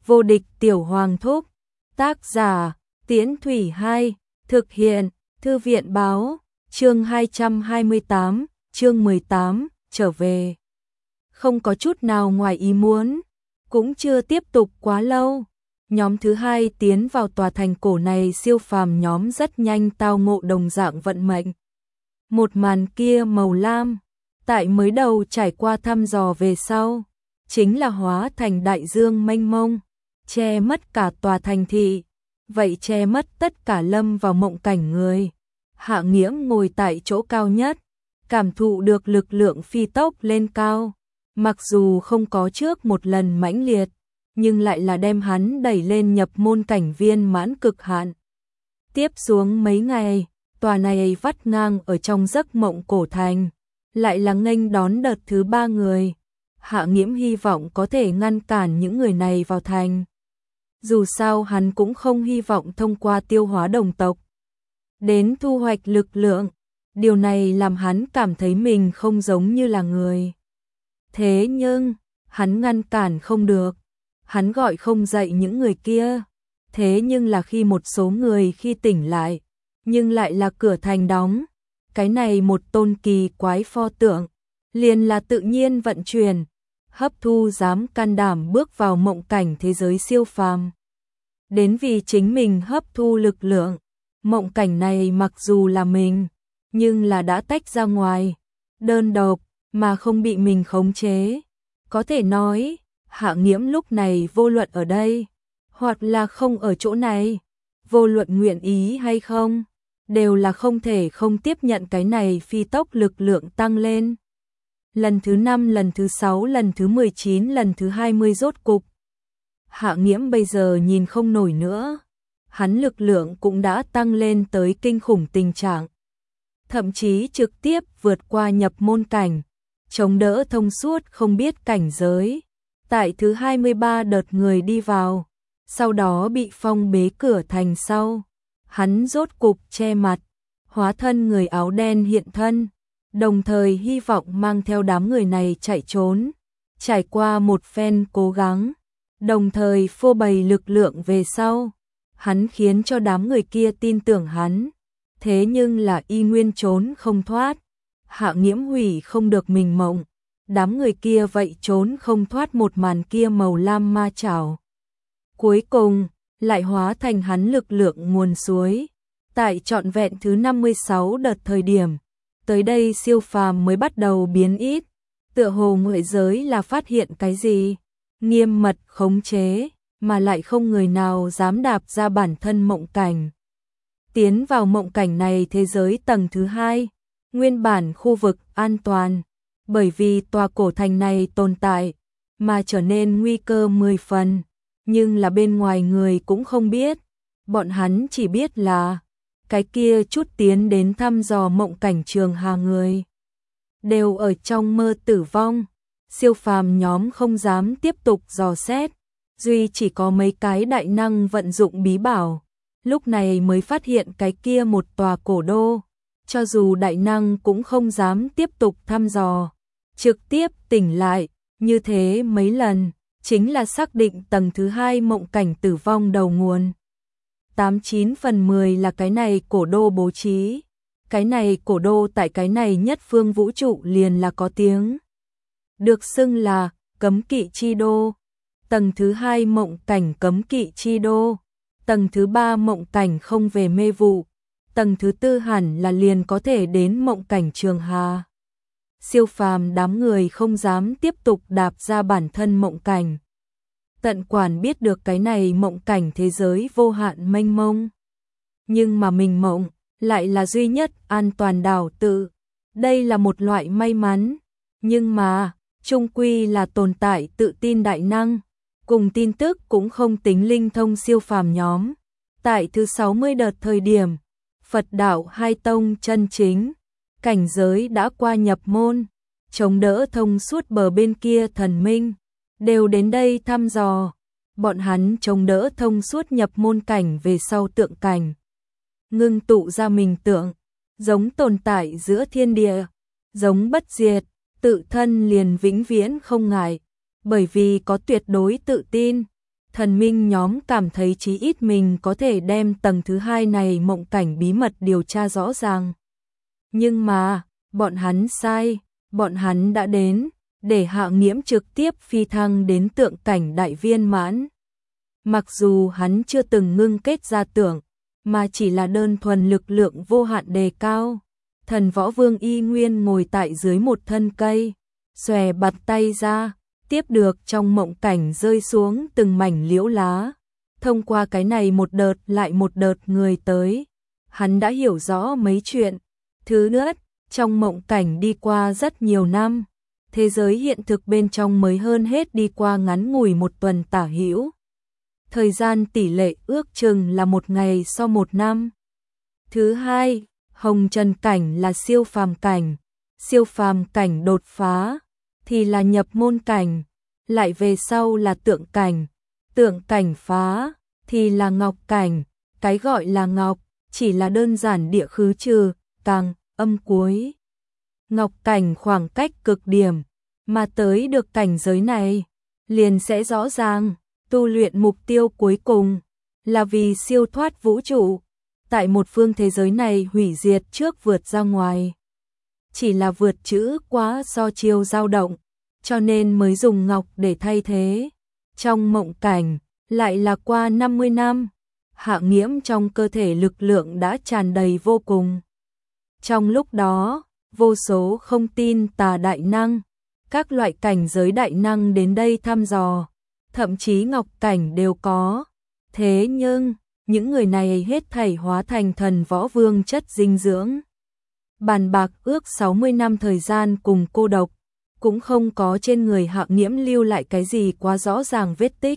Vô địch tiểu hoàng thúc. Tác giả, Tiễn Thủy 2, thực hiện, Thư viện báo, chương 228, chương 18, trở về. Không có chút nào ngoài ý muốn, cũng chưa tiếp tục quá lâu. Nhóm thứ hai tiến vào tòa thành cổ này, siêu phàm nhóm rất nhanh tao ngộ đồng dạng vận mệnh. Một màn kia màu lam, tại mới đầu trải qua thăm dò về sau, chính là hóa thành đại dương mênh mông, che mất cả tòa thành thị, vậy che mất tất cả lâm vào mộng cảnh người. Hạ Nghiễm ngồi tại chỗ cao nhất, cảm thụ được lực lượng phi tốc lên cao, mặc dù không có trước một lần mãnh liệt, nhưng lại là đem hắn đẩy lên nhập môn cảnh viên mãn cực hạn. Tiếp xuống mấy ngày, tòa này vắt ngang ở trong giấc mộng cổ thành, lại là nghênh đón đợt thứ 3 người. Hạ Nghiễm hy vọng có thể ngăn cản những người này vào thành. Dù sao hắn cũng không hy vọng thông qua tiêu hóa đồng tộc đến thu hoạch lực lượng, điều này làm hắn cảm thấy mình không giống như là người. Thế nhưng, hắn ngăn cản không được, hắn gọi không dậy những người kia. Thế nhưng là khi một số người khi tỉnh lại, nhưng lại là cửa thành đóng, cái này một tôn kỳ quái pho tượng, liền là tự nhiên vận chuyển, hấp thu dám can đảm bước vào mộng cảnh thế giới siêu phàm. Đến vì chính mình hấp thu lực lượng, mộng cảnh này mặc dù là mình, nhưng là đã tách ra ngoài, đơn độc, mà không bị mình khống chế. Có thể nói, Hạ Nghiễm lúc này vô luận ở đây, hoặc là không ở chỗ này, vô luận nguyện ý hay không, đều là không thể không tiếp nhận cái này phi tốc lực lượng tăng lên. Lần thứ 5, lần thứ 6, lần thứ 19, lần thứ 20 rốt cục. Hạ Nghiễm bây giờ nhìn không nổi nữa, hắn lực lượng cũng đã tăng lên tới kinh khủng tình trạng. Thậm chí trực tiếp vượt qua nhập môn cảnh, chống đỡ thông suốt không biết cảnh giới. Tại thứ 23 đợt người đi vào, sau đó bị phong bế cửa thành sau, hắn rốt cục che mặt, hóa thân người áo đen hiện thân, đồng thời hy vọng mang theo đám người này chạy trốn. Trải qua một phen cố gắng, đồng thời phô bày lực lượng về sau, hắn khiến cho đám người kia tin tưởng hắn. Thế nhưng là y nguyên trốn không thoát. Hạ Nghiễm hủy không được mình mộng, đám người kia vậy trốn không thoát một màn kia màu lam ma chảo. Cuối cùng, lại hóa thành hắn lực lượng nguồn suối. Tại trọn vẹn thứ 56 đợt thời điểm, tới đây siêu phàm mới bắt đầu biến ít, tựa hồ ngoại giới là phát hiện cái gì, nghiêm mật khống chế, mà lại không người nào dám đạp ra bản thân mộng cảnh. Tiến vào mộng cảnh này thế giới tầng thứ 2, nguyên bản khu vực an toàn, bởi vì tòa cổ thành này tồn tại, mà trở nên nguy cơ 10 phần, nhưng là bên ngoài người cũng không biết, bọn hắn chỉ biết là cái kia chút tiến đến thăm dò mộng cảnh Trường Hà người đều ở trong mơ tử vong. Siêu phàm nhóm không dám tiếp tục dò xét, duy chỉ có mấy cái đại năng vận dụng bí bảo, lúc này mới phát hiện cái kia một tòa cổ đô. Cho dù đại năng cũng không dám tiếp tục thăm dò, trực tiếp tỉnh lại, như thế mấy lần, chính là xác định tầng thứ 2 mộng cảnh tử vong đầu nguồn. 89 phần 10 là cái này cổ đô bố trí. Cái này cổ đô tại cái này nhất phương vũ trụ liền là có tiếng. Được xưng là cấm kỵ chi đô. Tầng thứ 2 mộng cảnh cấm kỵ chi đô. Tầng thứ 3 mộng cảnh không về mê vụ. Tầng thứ 4 hẳn là liền có thể đến mộng cảnh Trường Hà. Siêu phàm đám người không dám tiếp tục đạp ra bản thân mộng cảnh. Tận quản biết được cái này mộng cảnh thế giới vô hạn mênh mông. Nhưng mà mình mộng lại là duy nhất an toàn đảo tự. Đây là một loại may mắn. Nhưng mà, chung quy là tồn tại tự tin đại năng. Cùng tin tức cũng không tính linh thông siêu phàm nhóm. Tại thứ 60 đợt thời điểm, Phật đạo hai tông chân chính, cảnh giới đã qua nhập môn, chống đỡ thông suốt bờ bên kia thần minh, đều đến đây thăm dò. Bọn hắn chống đỡ thông suốt nhập môn cảnh về sau tượng cảnh, ngưng tụ ra mình tượng, giống tồn tại giữa thiên địa, giống bất diệt, tự thân liền vĩnh viễn không ngại, bởi vì có tuyệt đối tự tin, Thần minh nhóm cảm thấy chí ít mình có thể đem tầng thứ 2 này mộng cảnh bí mật điều tra rõ ràng. Nhưng mà, bọn hắn sai, bọn hắn đã đến, để Hạ Nghiễm trực tiếp phi thăng đến tượng cảnh đại viên mãn. Mặc dù hắn chưa từng ngưng kết ra tượng, mà chỉ là đơn thuần lực lượng vô hạn đề cao. Thần Võ Vương y nguyên ngồi tại dưới một thân cây, xòe bạt tay ra, tiếp được trong mộng cảnh rơi xuống từng mảnh liễu lá. Thông qua cái này một đợt lại một đợt người tới, hắn đã hiểu rõ mấy chuyện. Thứ nhất, trong mộng cảnh đi qua rất nhiều năm, thế giới hiện thực bên trong mới hơn hết đi qua ngắn ngủi một tuần tả hữu. Thời gian tỷ lệ ước chừng là một ngày so một năm. Thứ hai, hồng trần cảnh là siêu phàm cảnh đột phá thì là nhập môn cảnh, lại về sau là tượng cảnh phá thì là ngọc cảnh. Cái gọi là ngọc chỉ là đơn giản địa khứ trừ, càng âm cuối. Ngọc cảnh khoảng cách cực điểm, mà tới được cảnh giới này, liền sẽ rõ ràng, tu luyện mục tiêu cuối cùng là vì siêu thoát vũ trụ, tại một phương thế giới này hủy diệt trước vượt ra ngoài. Chỉ là vượt chữ quá so chiều dao động, cho nên mới dùng ngọc để thay thế. Trong mộng cảnh, lại là qua 50 năm, Hạ Nghiễm trong cơ thể lực lượng đã tràn đầy vô cùng. Trong lúc đó, vô số không tin tà đại năng, các loại cảnh giới đại năng đến đây thăm dò, thậm chí ngọc cảnh đều có. Thế nhưng, những người này hết thảy hóa thành Thần Võ Vương chất dinh dưỡng. Bàn bạc ước 60 năm thời gian cùng cô độc, cũng không có trên người Hạ Nghiễm lưu lại cái gì quá rõ ràng vết tích.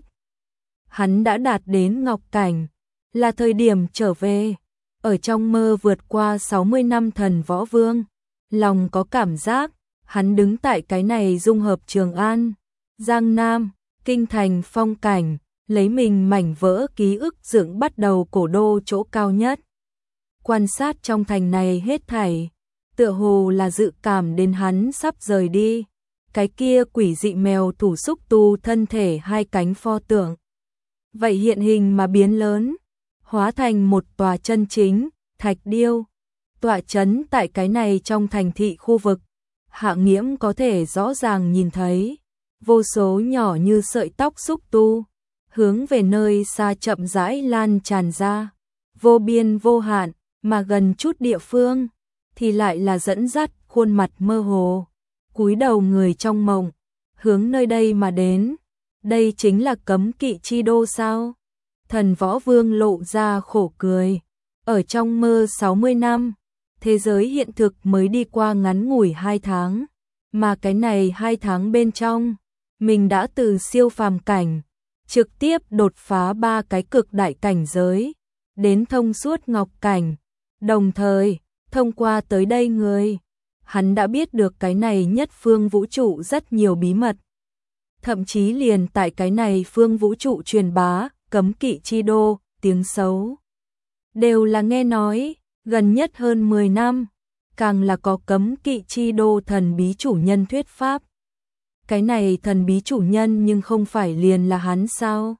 Hắn đã đạt đến ngọc cảnh, là thời điểm trở về. Ở trong mơ vượt qua 60 năm Thần Võ Vương, lòng có cảm giác, hắn đứng tại cái này dung hợp Trường An, Giang Nam, Kinh Thành phong cảnh, lấy mình mảnh vỡ ký ức dựng bắt đầu cổ đô chỗ cao nhất. Quan sát trong thành này hết thảy, tựa hồ là dự cảm đến hắn sắp rời đi. Cái kia quỷ dị mèo thủ xúc tu thân thể hai cánh pho tượng. Vậy hiện hình mà biến lớn, hóa thành một tòa chân chính, thạch điêu. Tọa chấn tại cái này trong thành thị khu vực, Hạ Nghiễm có thể rõ ràng nhìn thấy vô số nhỏ như sợi tóc xúc tu, hướng về nơi xa chậm rãi lan tràn ra, vô biên vô hạn, mà gần chút địa phương thì lại là dẫn dắt khuôn mặt mơ hồ, cúi đầu người trong mộng, hướng nơi đây mà đến. Đây chính là cấm kỵ chi đô sao? Thần Võ Vương lộ ra khổ cười. Ở trong mơ 60 năm, thế giới hiện thực mới đi qua ngắn ngủi 2 tháng, mà cái này 2 tháng bên trong, mình đã từ siêu phàm cảnh, trực tiếp đột phá 3 cái cực đại cảnh giới, đến thông suốt ngọc cảnh. Đồng thời, thông qua tới đây người, hắn đã biết được cái này nhất phương vũ trụ rất nhiều bí mật. Thậm chí liền tại cái này phương vũ trụ truyền bá, cấm kỵ chi đô, tiếng xấu. Đều là nghe nói, gần nhất hơn 10 năm, càng là có cấm kỵ chi đô thần bí chủ nhân thuyết pháp. Cái này thần bí chủ nhân nhưng không phải liền là hắn sao?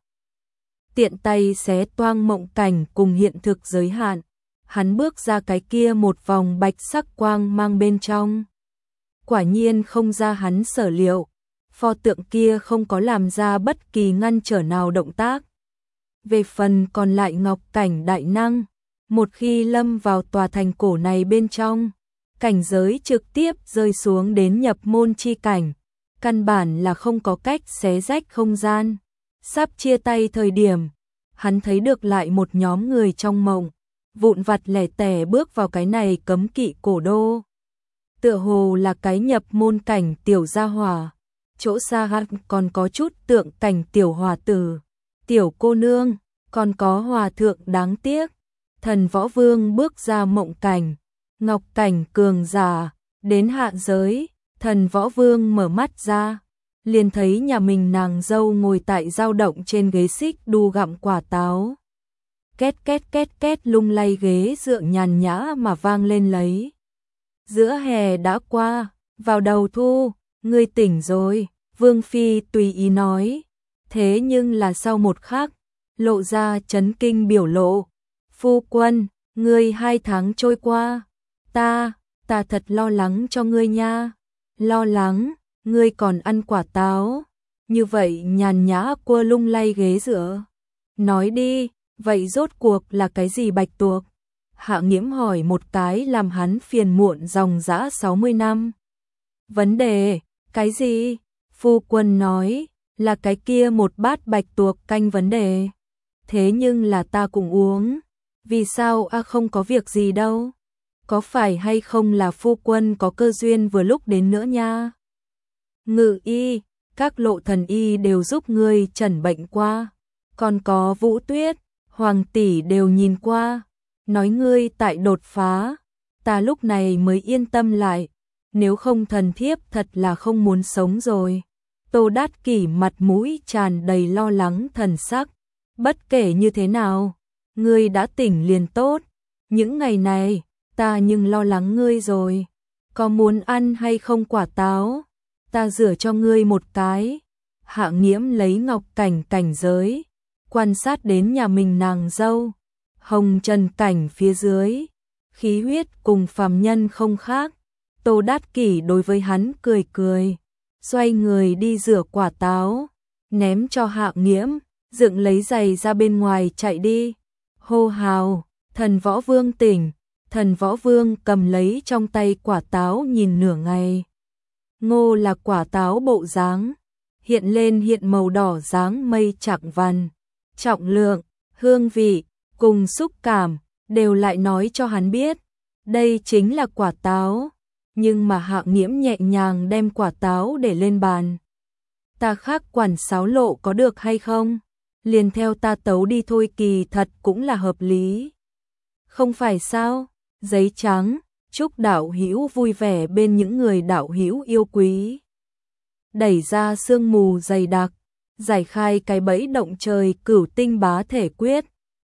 Tiện tay xé toang mộng cảnh cùng hiện thực giới hạn, hắn bước ra cái kia một vòng bạch sắc quang mang bên trong. Quả nhiên không ra hắn sở liệu, pho tượng kia không có làm ra bất kỳ ngăn trở nào động tác. Về phần còn lại ngọc cảnh đại năng, một khi lâm vào tòa thành cổ này bên trong, cảnh giới trực tiếp rơi xuống đến nhập môn chi cảnh, căn bản là không có cách xé rách không gian. Sắp chia tay thời điểm, hắn thấy được lại một nhóm người trong mộng, vụn vặt lẻ tẻ bước vào cái này cấm kỵ cổ đô. Tựa hồ là cái nhập môn cảnh tiểu gia hỏa, chỗ xa hơn còn có chút tượng cảnh tiểu hòa tử, tiểu cô nương, còn có hòa thượng đáng tiếc. Thần Võ Vương bước ra mộng cảnh, ngọc cảnh cường giả, đến hạ giới. Thần Võ Vương mở mắt ra, liền thấy nhà mình nàng dâu ngồi tại dao động trên ghế xích đu gặm quả táo. Két két két két lung lay ghế dựa nhàn nhã mà vang lên lấy. Giữa hè đã qua, vào đầu thu, ngươi tỉnh rồi, Vương Phi tùy ý nói. Thế nhưng là sau một khắc, lộ ra chấn kinh biểu lộ. Phu quân, ngươi 2 tháng trôi qua, ta thật lo lắng cho ngươi nha. Lo lắng, ngươi còn ăn quả táo. Như vậy nhàn nhã cua lung lay ghế dựa. Nói đi, vậy rốt cuộc là cái gì Bạch Tuộc? Hạ Nghiễm hỏi một cái làm hắn phiền muộn dòng dã 60 năm. Vấn đề, cái gì? Phu quân nói, là cái kia một bát Bạch Tuộc canh vấn đề. Thế nhưng là ta cũng uống. Vì sao không có việc gì đâu? Có phải hay không là phu quân có cơ duyên vừa lúc đến nữa nha? Ngự y, các lộ thần y đều giúp ngươi chẩn bệnh qua. Còn có Vũ Tuyết, Hoàng tỷ đều nhìn qua. Nói ngươi tại đột phá. Ta lúc này mới yên tâm lại. Nếu không thần thiếp thật là không muốn sống rồi. Tô Đát Kỷ mặt mũi tràn đầy lo lắng thần sắc. Bất kể như thế nào, ngươi đã tỉnh liền tốt. Những ngày này, ta nhưng lo lắng ngươi rồi. Có muốn ăn hay không quả táo? Ta rửa cho ngươi một cái. Hạ Nghiễm lấy ngọc cảnh cảnh giới, quan sát đến nhà mình nàng dâu. Hồng trần cảnh phía dưới, khí huyết cùng phàm nhân không khác. Tô Đát Kỷ đối với hắn cười cười, xoay người đi rửa quả táo, ném cho Hạ Nghiễm, dựng lấy giày ra bên ngoài chạy đi. Hô hào, Thần Võ Vương tỉnh. Thần Võ Vương cầm lấy trong tay quả táo nhìn nửa ngày. Ngô là quả táo bộ dáng, hiện lên hiện màu đỏ dáng mây chạng vằn, trọng lượng, hương vị, cùng xúc cảm, đều lại nói cho hắn biết, đây chính là quả táo. Nhưng mà Hạ Nghiễm nhẹ nhàng đem quả táo để lên bàn. Ta khác quản sáo lộ có được hay không? Liền theo ta tấu đi thôi, kỳ thật cũng là hợp lý. Không phải sao? Giấy trắng, chúc đạo hữu vui vẻ bên những người đạo hữu yêu quý. Đẩy ra sương mù dày đặc, giải khai cái bẫy động trời cửu tinh bá thể quyết.